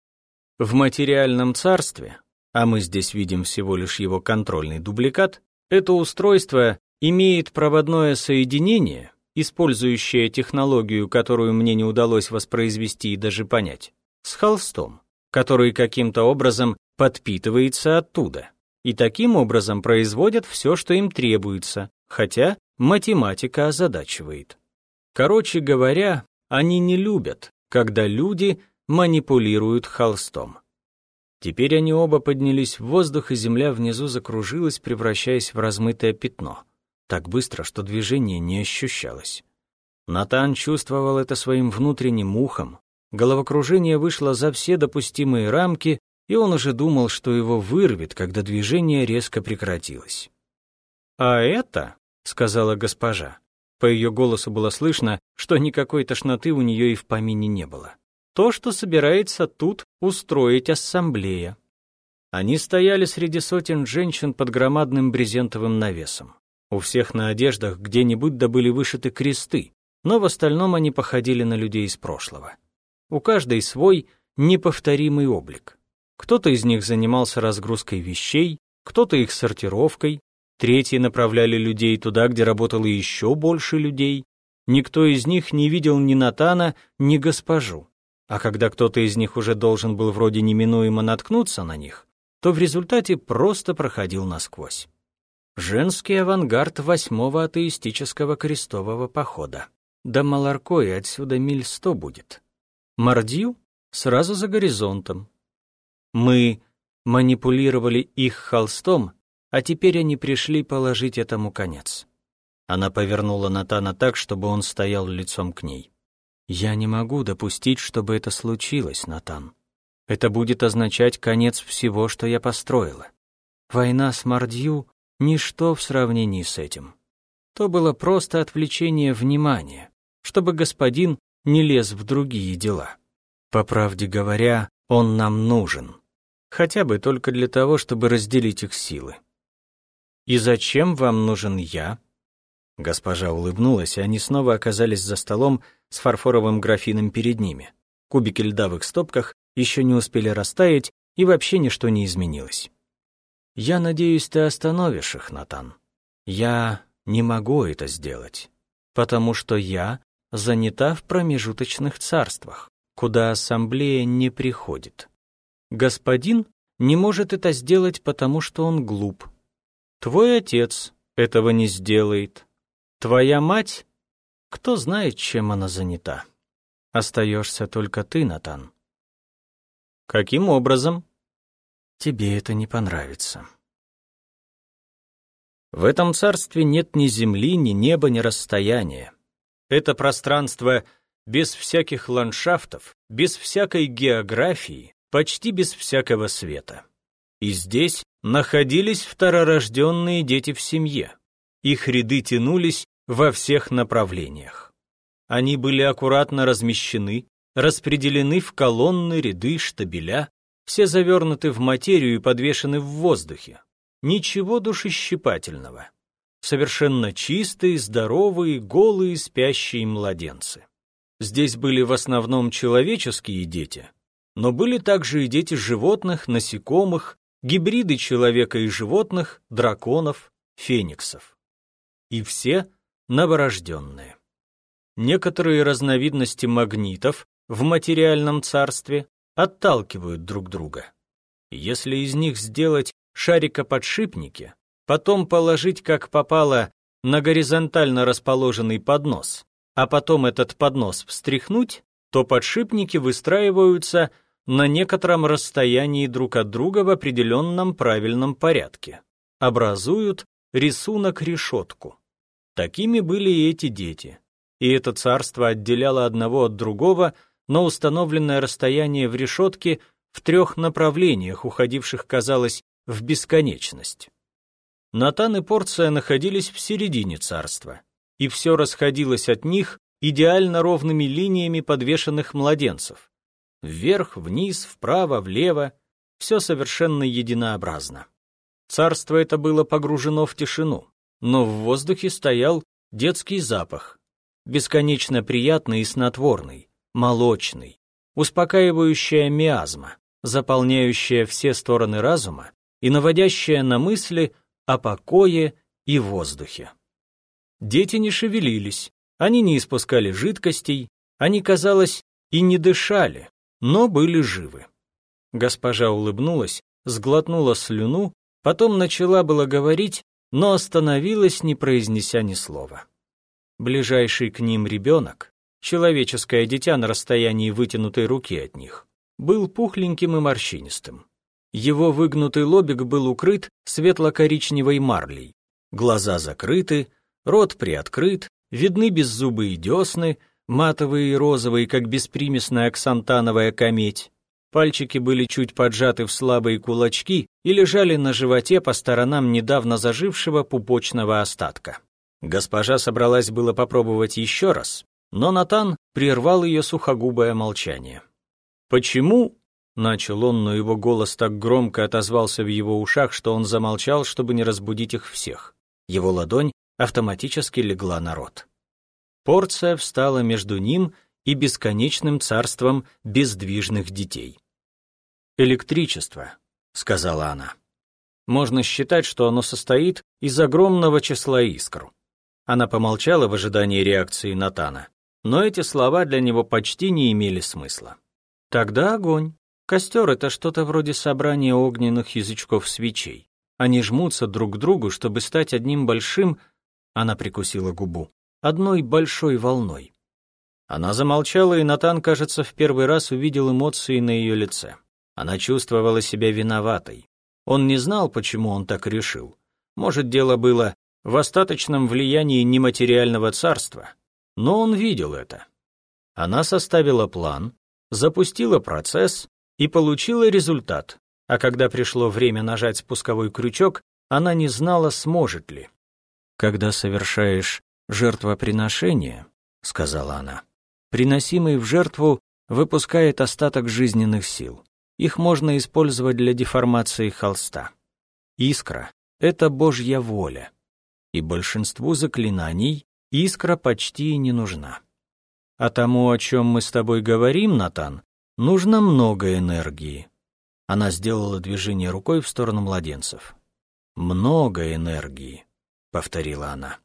В материальном царстве, а мы здесь видим всего лишь его контрольный дубликат, это устройство имеет проводное соединение, использующее технологию, которую мне не удалось воспроизвести и даже понять, с холстом, который каким-то образом подпитывается оттуда, и таким образом производят все, что им требуется, хотя математика озадачивает. Короче говоря, они не любят, когда люди манипулируют холстом. Теперь они оба поднялись в воздух, и земля внизу закружилась, превращаясь в размытое пятно, так быстро, что движение не ощущалось. Натан чувствовал это своим внутренним ухом, головокружение вышло за все допустимые рамки, и он уже думал, что его вырвет, когда движение резко прекратилось. «А это, — сказала госпожа, — по ее голосу было слышно, что никакой тошноты у нее и в помине не было, то, что собирается тут устроить ассамблея». Они стояли среди сотен женщин под громадным брезентовым навесом. У всех на одеждах где-нибудь да были вышиты кресты, но в остальном они походили на людей из прошлого. У каждой свой неповторимый облик. Кто-то из них занимался разгрузкой вещей, кто-то их сортировкой, третьи направляли людей туда, где работало еще больше людей. Никто из них не видел ни Натана, ни госпожу. А когда кто-то из них уже должен был вроде неминуемо наткнуться на них, то в результате просто проходил насквозь. Женский авангард 8-го атеистического крестового похода. До Маларкои отсюда миль 100 будет. Мардью сразу за горизонтом. Мы манипулировали их холстом, а теперь они пришли положить этому конец. Она повернула Натана так, чтобы он стоял лицом к ней. «Я не могу допустить, чтобы это случилось, Натан. Это будет означать конец всего, что я построила. Война с Мардью — ничто в сравнении с этим. То было просто отвлечение внимания, чтобы господин не лез в другие дела. По правде говоря, он нам нужен. Хотя бы только для того, чтобы разделить их силы. И зачем вам нужен я?» Госпожа улыбнулась, и они снова оказались за столом с фарфоровым графином перед ними. Кубики льда в их стопках еще не успели растаять, и вообще ничто не изменилось. «Я надеюсь, ты остановишь их, Натан. Я не могу это сделать, потому что я занята в промежуточных царствах, куда ассамблея не приходит. Господин не может это сделать, потому что он глуп. Твой отец этого не сделает. Твоя мать, кто знает, чем она занята. Остаешься только ты, Натан». «Каким образом?» тебе это не понравится. В этом царстве нет ни земли, ни неба, ни расстояния. Это пространство без всяких ландшафтов, без всякой географии, почти без всякого света. И здесь находились второрожденные дети в семье. Их ряды тянулись во всех направлениях. Они были аккуратно размещены, распределены в колонны, ряды, штабеля, все завернуты в материю и подвешены в воздухе. Ничего душещипательного. Совершенно чистые, здоровые, голые, спящие младенцы. Здесь были в основном человеческие дети, но были также и дети животных, насекомых, гибриды человека и животных, драконов, фениксов. И все новорожденные. Некоторые разновидности магнитов в материальном царстве отталкивают друг друга. Если из них сделать шарикоподшипники, потом положить как попало на горизонтально расположенный поднос, а потом этот поднос встряхнуть, то подшипники выстраиваются на некотором расстоянии друг от друга в определенном правильном порядке, образуют рисунок-решетку. Такими были и эти дети, и это царство отделяло одного от другого на установленное расстояние в решетке в 3 направлениях, уходивших, казалось, в бесконечность. Натан и Порция находились в середине царства, и все расходилось от них идеально ровными линиями подвешенных младенцев. Вверх, вниз, вправо, влево, все совершенно единообразно. Царство это было погружено в тишину, но в воздухе стоял детский запах, бесконечно приятный и снотворный, молочный, успокаивающая миазма, заполняющая все стороны разума и наводящая на мысли о покое и воздухе. Дети не шевелились, они не испускали жидкостей, они, казалось, и не дышали, но были живы. Госпожа улыбнулась, сглотнула слюну, потом начала было говорить, но остановилась, не произнеся ни слова. Ближайший к ним ребенок, человеческое дитя на расстоянии вытянутой руки от них, был пухленьким и морщинистым. Его выгнутый лобик был укрыт светло-коричневой марлей, глаза закрыты, рот приоткрыт, видны беззубые десны, матовые и розовые, как беспримесная оксантановая кометь. Пальчики были чуть поджаты в слабые кулачки и лежали на животе по сторонам недавно зажившего пупочного остатка. Госпожа собралась было попробовать еще раз, но Натан прервал ее сухогубое молчание. «Почему?» — начал он, но его голос так громко отозвался в его ушах, что он замолчал, чтобы не разбудить их всех. Его ладонь автоматически легла на рот. Порция встала между ним и бесконечным царством бездвижных детей. «Электричество», — сказала она. «Можно считать, что оно состоит из огромного числа искр». Она помолчала в ожидании реакции Натана, но эти слова для него почти не имели смысла. «Тогда огонь. Костер — это что-то вроде собрания огненных язычков свечей. Они жмутся друг к другу, чтобы стать одним большим...» Она прикусила губу. «Одной большой волной». Она замолчала, и Натан, кажется, в первый раз увидел эмоции на ее лице. Она чувствовала себя виноватой. Он не знал, почему он так решил. Может, дело было в остаточном влиянии нематериального царства, но он видел это. Она составила план, запустила процесс и получила результат, а когда пришло время нажать спусковой крючок, она не знала, сможет ли. «Когда совершаешь жертвоприношение, — сказала она, — приносимый в жертву выпускает остаток жизненных сил. Их можно использовать для деформации холста. Искра — это Божья воля, и большинству заклинаний искра почти не нужна. А тому, о чем мы с тобой говорим, Натан, нужно много энергии». Она сделала движение рукой в сторону младенцев. «Много энергии», — повторила она.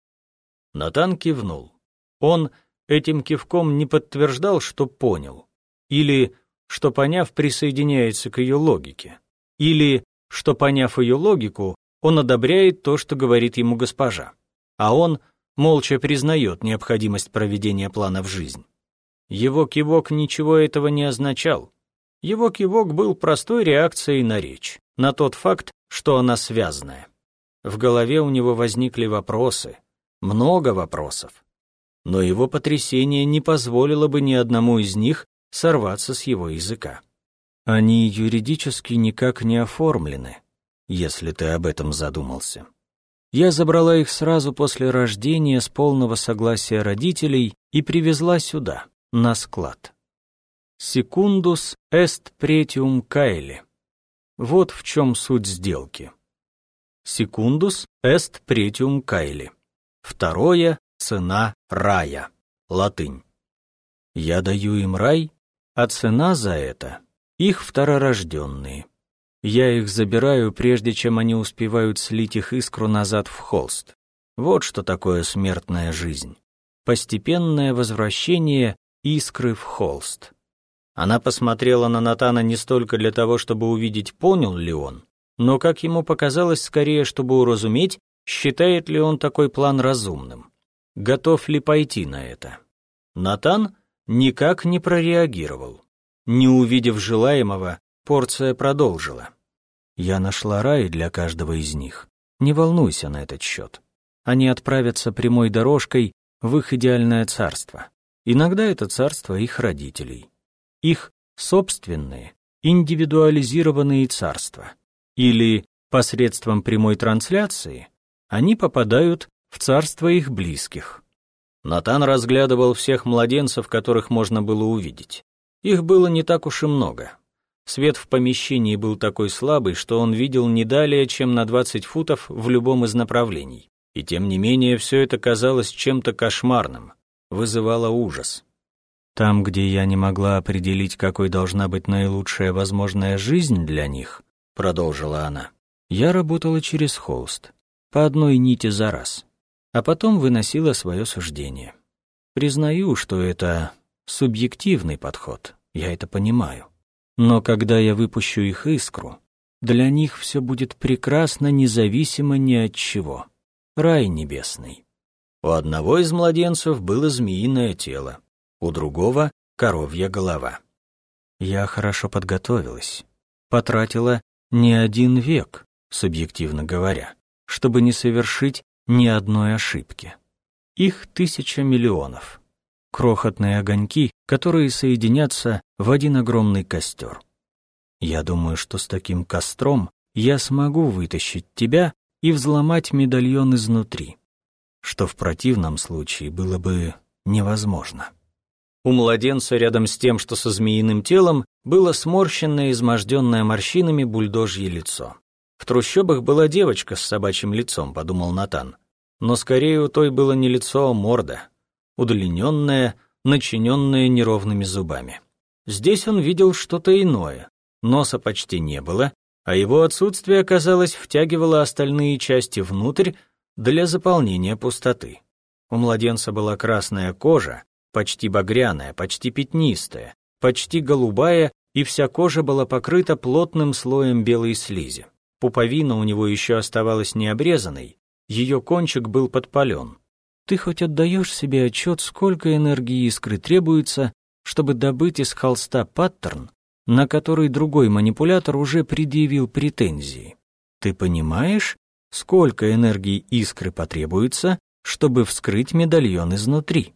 Натан кивнул. Он этим кивком не подтверждал, что понял, или что, поняв, присоединяется к ее логике, или что, поняв ее логику, он одобряет то, что говорит ему госпожа, а он молча признает необходимость проведения плана в жизнь. Его кивок ничего этого не означал. Его кивок был простой реакцией на речь, на тот факт, что она связанная. В голове у него возникли вопросы, много вопросов. Но его потрясение не позволило бы ни одному из них сорваться с его языка. Они юридически никак не оформлены, если ты об этом задумался. Я забрала их сразу после рождения с полного согласия родителей и привезла сюда, на склад. Secundus est pretium caeli. Вот в чем суть сделки. Secundus est pretium caeli. Второе — цена рая. Латынь. Я даю им рай, а цена за это — их второрожденные. Я их забираю, прежде чем они успевают слить их искру назад в холст. Вот что такое смертная жизнь. Постепенное возвращение искры в холст. Она посмотрела на Натана не столько для того, чтобы увидеть, понял ли он, но, как ему показалось, скорее, чтобы уразуметь, считает ли он такой план разумным. Готов ли пойти на это? Натан никак не прореагировал. Не увидев желаемого, порция продолжила. «Я нашла рай для каждого из них. Не волнуйся на этот счет. Они отправятся прямой дорожкой в их идеальное царство. Иногда это царство их родителей. Их собственные, индивидуализированные царства. Или, посредством прямой трансляции, они попадают в царство их близких». Натан разглядывал всех младенцев, которых можно было увидеть. Их было не так уж и много. Свет в помещении был такой слабый, что он видел не далее, чем на 20 футов в любом из направлений. И тем не менее, все это казалось чем-то кошмарным, вызывало ужас. Там, где я не могла определить, какой должна быть наилучшая возможная жизнь для них, продолжила она, я работала через холст, по одной нити за раз, а потом выносила свое суждение. Признаю, что это субъективный подход, я это понимаю. Но когда я выпущу их искру, для них все будет прекрасно, независимо ни от чего. Рай небесный. У одного из младенцев было змеиное тело, у другого — коровья голова. Я хорошо подготовилась, потратила не один век, субъективно говоря, чтобы не совершить ни одной ошибки. Их 1000 миллионов. Крохотные огоньки, которые соединятся в один огромный костер. Я думаю, что с таким костром я смогу вытащить тебя и взломать медальон изнутри, что в противном случае было бы невозможно. У младенца рядом с тем, что со змеиным телом, было сморщенное, изможденное морщинами бульдожье лицо. В трущобах была девочка с собачьим лицом, подумал Натан. Но скорее у той было не лицо, а морда, удлиненная, начиненная неровными зубами. Здесь он видел что-то иное. Носа почти не было, а его отсутствие, казалось, втягивало остальные части внутрь для заполнения пустоты. У младенца была красная кожа, почти багряная, почти пятнистая, почти голубая, и вся кожа была покрыта плотным слоем белой слизи. Пуповина у него еще оставалась необрезанной, ее кончик был подпален. Ты хоть отдаешь себе отчет, сколько энергии искры требуется, чтобы добыть из холста паттерн, на который другой манипулятор уже предъявил претензии? Ты понимаешь, сколько энергии искры потребуется, чтобы вскрыть медальон изнутри?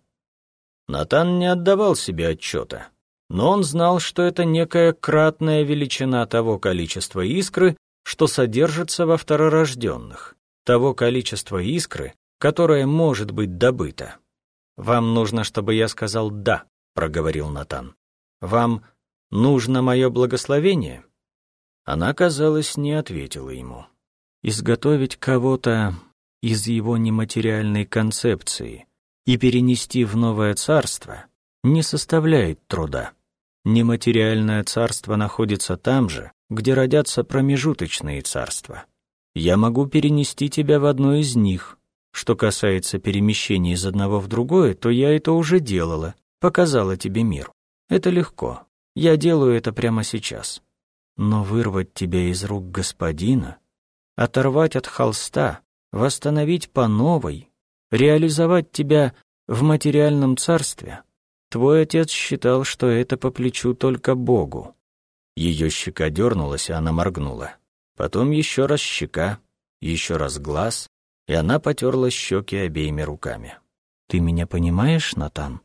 Натан не отдавал себе отчета, но он знал, что это некая кратная величина того количества искры, что содержится во второрожденных, того количества искры, которое может быть добыто. «Вам нужно, чтобы я сказал «да», — проговорил Натан. «Вам нужно мое благословение?» Она, казалось, не ответила ему. Изготовить кого-то из его нематериальной концепции и перенести в новое царство не составляет труда. Нематериальное царство находится там же, где родятся промежуточные царства. Я могу перенести тебя в одно из них. Что касается перемещения из одного в другое, то я это уже делала, показала тебе мир. Это легко. Я делаю это прямо сейчас. Но вырвать тебя из рук господина, оторвать от холста, восстановить по новой, реализовать тебя в материальном царстве, твой отец считал, что это по плечу только Богу. Ее щека дернулась, и она моргнула. Потом еще раз щека, еще раз глаз, и она потерла щеки обеими руками. «Ты меня понимаешь, Натан?»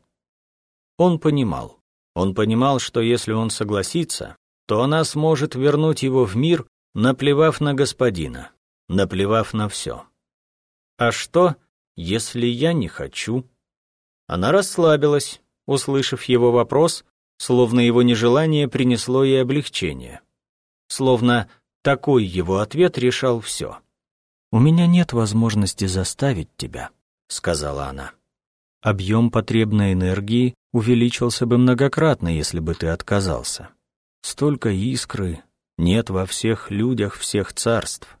Он понимал. Он понимал, что если он согласится, то она сможет вернуть его в мир, наплевав на господина, наплевав на все. «А что, если я не хочу?» Она расслабилась, услышав его вопрос, словно его нежелание принесло ей облегчение. Словно такой его ответ решал все. «У меня нет возможности заставить тебя», — сказала она. «Объем потребной энергии увеличился бы многократно, если бы ты отказался. Столько искры нет во всех людях всех царств».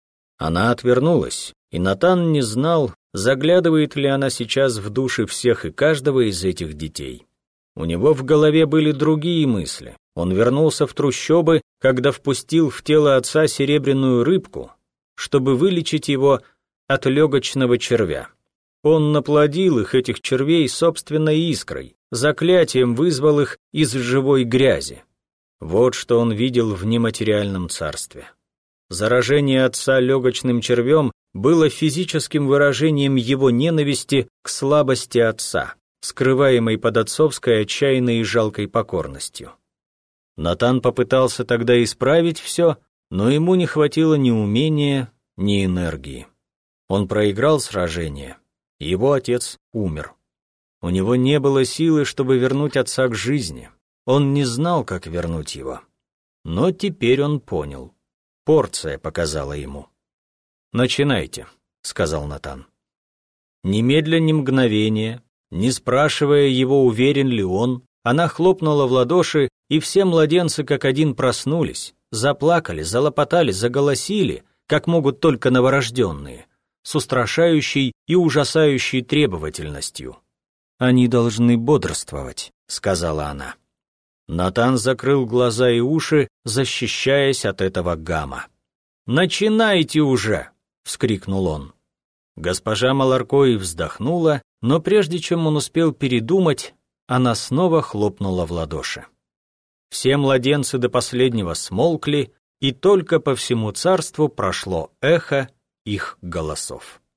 Она отвернулась, и Натан не знал, заглядывает ли она сейчас в души всех и каждого из этих детей. У него в голове были другие мысли. Он вернулся в трущобы, когда впустил в тело отца серебряную рыбку, чтобы вылечить его от легочного червя. Он наплодил их, этих червей, собственной искрой, заклятием вызвал их из живой грязи. Вот что он видел в нематериальном царстве. Заражение отца легочным червем было физическим выражением его ненависти к слабости отца, скрываемой под отцовской отчаянной и жалкой покорностью. Натан попытался тогда исправить все, но ему не хватило ни умения, ни энергии. Он проиграл сражение, его отец умер. У него не было силы, чтобы вернуть отца к жизни. Он не знал, как вернуть его. Но теперь он понял. Порция показала ему. «Начинайте», — сказал Натан. Немедля ни мгновения, не спрашивая его, уверен ли он, она хлопнула в ладоши, и все младенцы как один проснулись, заплакали, залопотали, заголосили, как могут только новорожденные, с устрашающей и ужасающей требовательностью. «Они должны бодрствовать», — сказала она. Натан закрыл глаза и уши, защищаясь от этого гамма. «Начинайте уже!» — вскрикнул он. Госпожа Маларкой вздохнула, но прежде чем он успел передумать, она снова хлопнула в ладоши. Все младенцы до последнего смолкли, и только по всему царству прошло эхо их голосов.